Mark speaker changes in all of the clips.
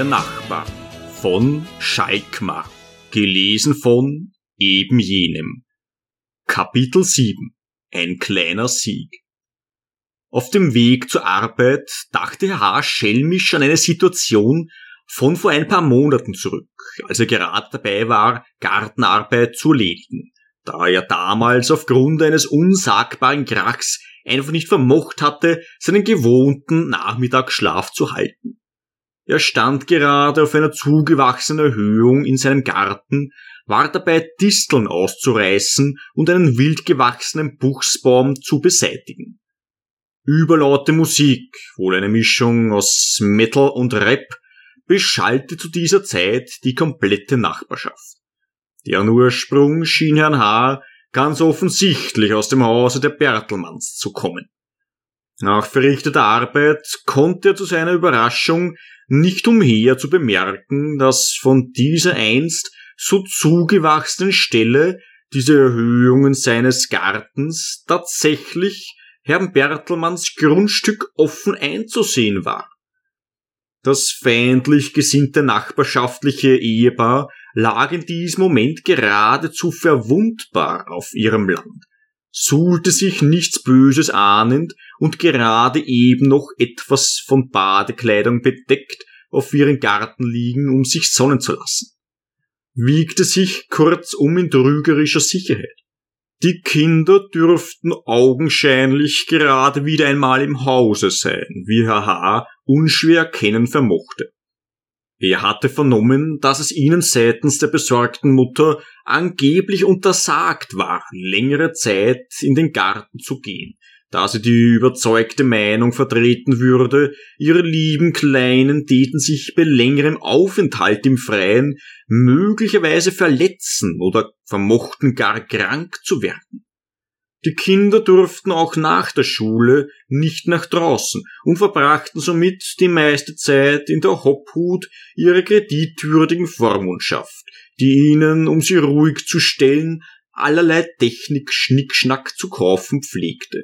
Speaker 1: Der Nachbar von Schalkmar, gelesen von eben jenem. Kapitel 7 – Ein kleiner Sieg. Auf dem Weg zur Arbeit dachte Herr H. schelmisch an eine Situation von vor ein paar Monaten zurück, als er gerade dabei war, Gartenarbeit zu erledigen, da er damals aufgrund eines unsagbaren Krachs einfach nicht vermocht hatte, seinen gewohnten Nachmittagsschlaf zu halten. Er stand gerade auf einer zugewachsenen Erhöhung in seinem Garten, war dabei, Disteln auszureißen und einen wild gewachsenen Buchsbaum zu beseitigen. Überlaute Musik, wohl eine Mischung aus Metal und Rap, beschallte zu dieser Zeit die komplette Nachbarschaft. Deren Ursprung schien Herrn H. ganz offensichtlich aus dem Hause der Bertelmanns zu kommen. Nach verrichteter Arbeit konnte er zu seiner Überraschung nicht umher zu bemerken, dass von dieser einst so zugewachsenen Stelle diese Erhöhungen seines Gartens tatsächlich Herrn Bertelmanns Grundstück offen einzusehen war. Das feindlich gesinnte nachbarschaftliche Ehepaar lag in diesem Moment geradezu verwundbar auf ihrem Land, suhlte sich nichts Böses ahnend und gerade eben noch etwas von Badekleidung bedeckt auf ihren Garten liegen, um sich sonnen zu lassen. Wiegte sich kurzum in trügerischer Sicherheit. Die Kinder dürften augenscheinlich gerade wieder einmal im Hause sein, wie Herr H. unschwer erkennen vermochte. Er hatte vernommen, dass es ihnen seitens der besorgten Mutter angeblich untersagt war, längere Zeit in den Garten zu gehen, da sie die überzeugte Meinung vertreten würde, ihre lieben Kleinen täten sich bei längerem Aufenthalt im Freien möglicherweise verletzen oder vermochten gar krank zu werden. Die Kinder durften auch nach der Schule nicht nach draußen und verbrachten somit die meiste Zeit in der Obhut ihrer kreditwürdigen Vormundschaft, die ihnen, um sie ruhig zu stellen, allerlei Technik-Schnickschnack zu kaufen pflegte.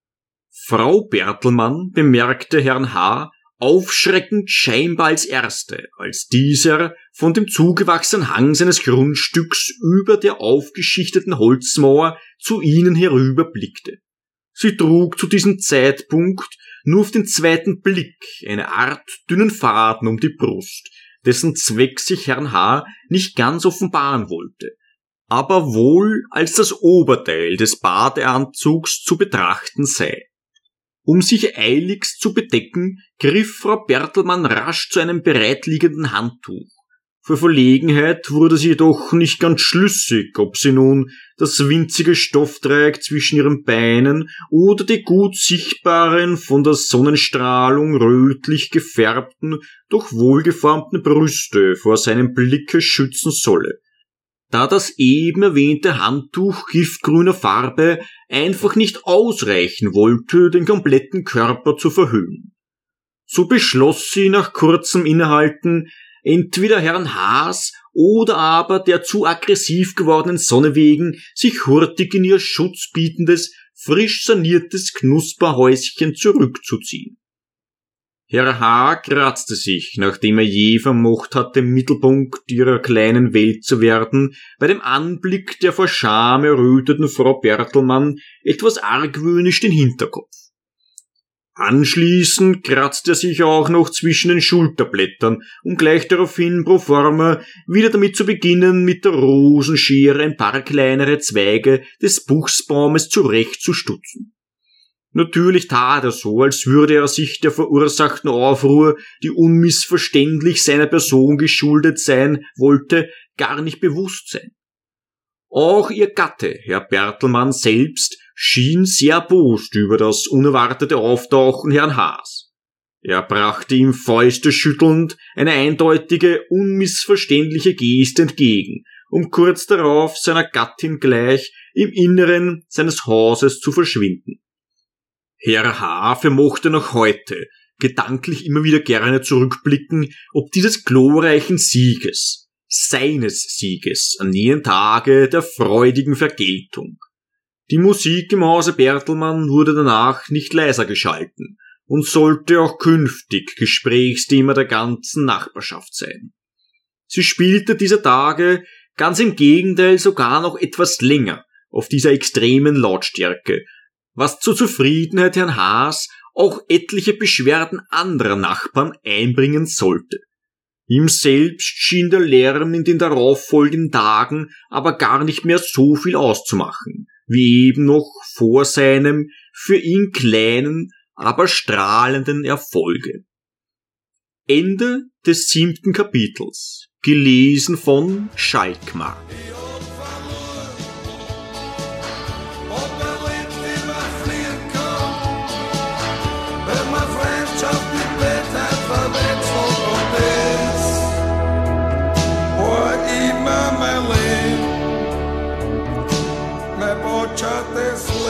Speaker 1: Frau Bertelmann bemerkte Herrn H. aufschreckend scheinbar als Erste, als dieser von dem zugewachsenen Hang seines Grundstücks über der aufgeschichteten Holzmauer zu ihnen herüberblickte. Sie trug zu diesem Zeitpunkt nur auf den zweiten Blick eine Art dünnen Faden um die Brust, dessen Zweck sich Herrn H. nicht ganz offenbaren wollte, aber wohl als das Oberteil des Badeanzugs zu betrachten sei. Um sich eiligst zu bedecken, griff Frau Bertelmann rasch zu einem bereitliegenden Handtuch. Für Verlegenheit wurde sie jedoch nicht ganz schlüssig, ob sie nun das winzige Stoffdreieck zwischen ihren Beinen oder die gut sichtbaren, von der Sonnenstrahlung rötlich gefärbten, doch wohlgeformten Brüste vor seinem Blicke schützen solle, da das eben erwähnte Handtuch giftgrüner Farbe einfach nicht ausreichen wollte, den kompletten Körper zu verhüllen. So beschloss sie nach kurzem Innehalten, entweder Herrn Haas oder aber der zu aggressiv gewordenen Sonne wegen, sich hurtig in ihr schutzbietendes, frisch saniertes Knusperhäuschen zurückzuziehen. Herr H. kratzte sich, nachdem er je vermocht hatte, Mittelpunkt ihrer kleinen Welt zu werden, bei dem Anblick der vor Scham erröteten Frau Bertelmann etwas argwöhnisch den Hinterkopf. Anschließend kratzte er sich auch noch zwischen den Schulterblättern, um gleich daraufhin pro forma wieder damit zu beginnen, mit der Rosenschere ein paar kleinere Zweige des Buchsbaumes zurechtzustutzen. Natürlich tat er so, als würde er sich der verursachten Aufruhr, die unmissverständlich seiner Person geschuldet sein wollte, gar nicht bewusst sein. Auch ihr Gatte, Herr Bertelmann selbst, schien sehr erbost über das unerwartete Auftauchen Herrn Haas. Er brachte ihm fäusteschüttelnd eine eindeutige, unmissverständliche Geste entgegen, um kurz darauf seiner Gattin gleich im Inneren seines Hauses zu verschwinden. Herr H. vermochte noch heute gedanklich immer wieder gerne zurückblicken, ob dieses glorreichen Sieges, seines Sieges, an jenem Tage der freudigen Vergeltung. Die Musik im Hause Bertelmann wurde danach nicht leiser geschalten, und sollte auch künftig Gesprächsthema der ganzen Nachbarschaft sein. Sie spielte dieser Tage ganz im Gegenteil sogar noch etwas länger auf dieser extremen Lautstärke, was zur Zufriedenheit Herrn Haas auch etliche Beschwerden anderer Nachbarn einbringen sollte. Ihm selbst schien der Lärm in den darauffolgenden Tagen aber gar nicht mehr so viel auszumachen, wie eben noch vor seinem für ihn kleinen, aber strahlenden Erfolge. Ende des 7. Kapitels. Gelesen von Schalkmar.
Speaker 2: Me bocha te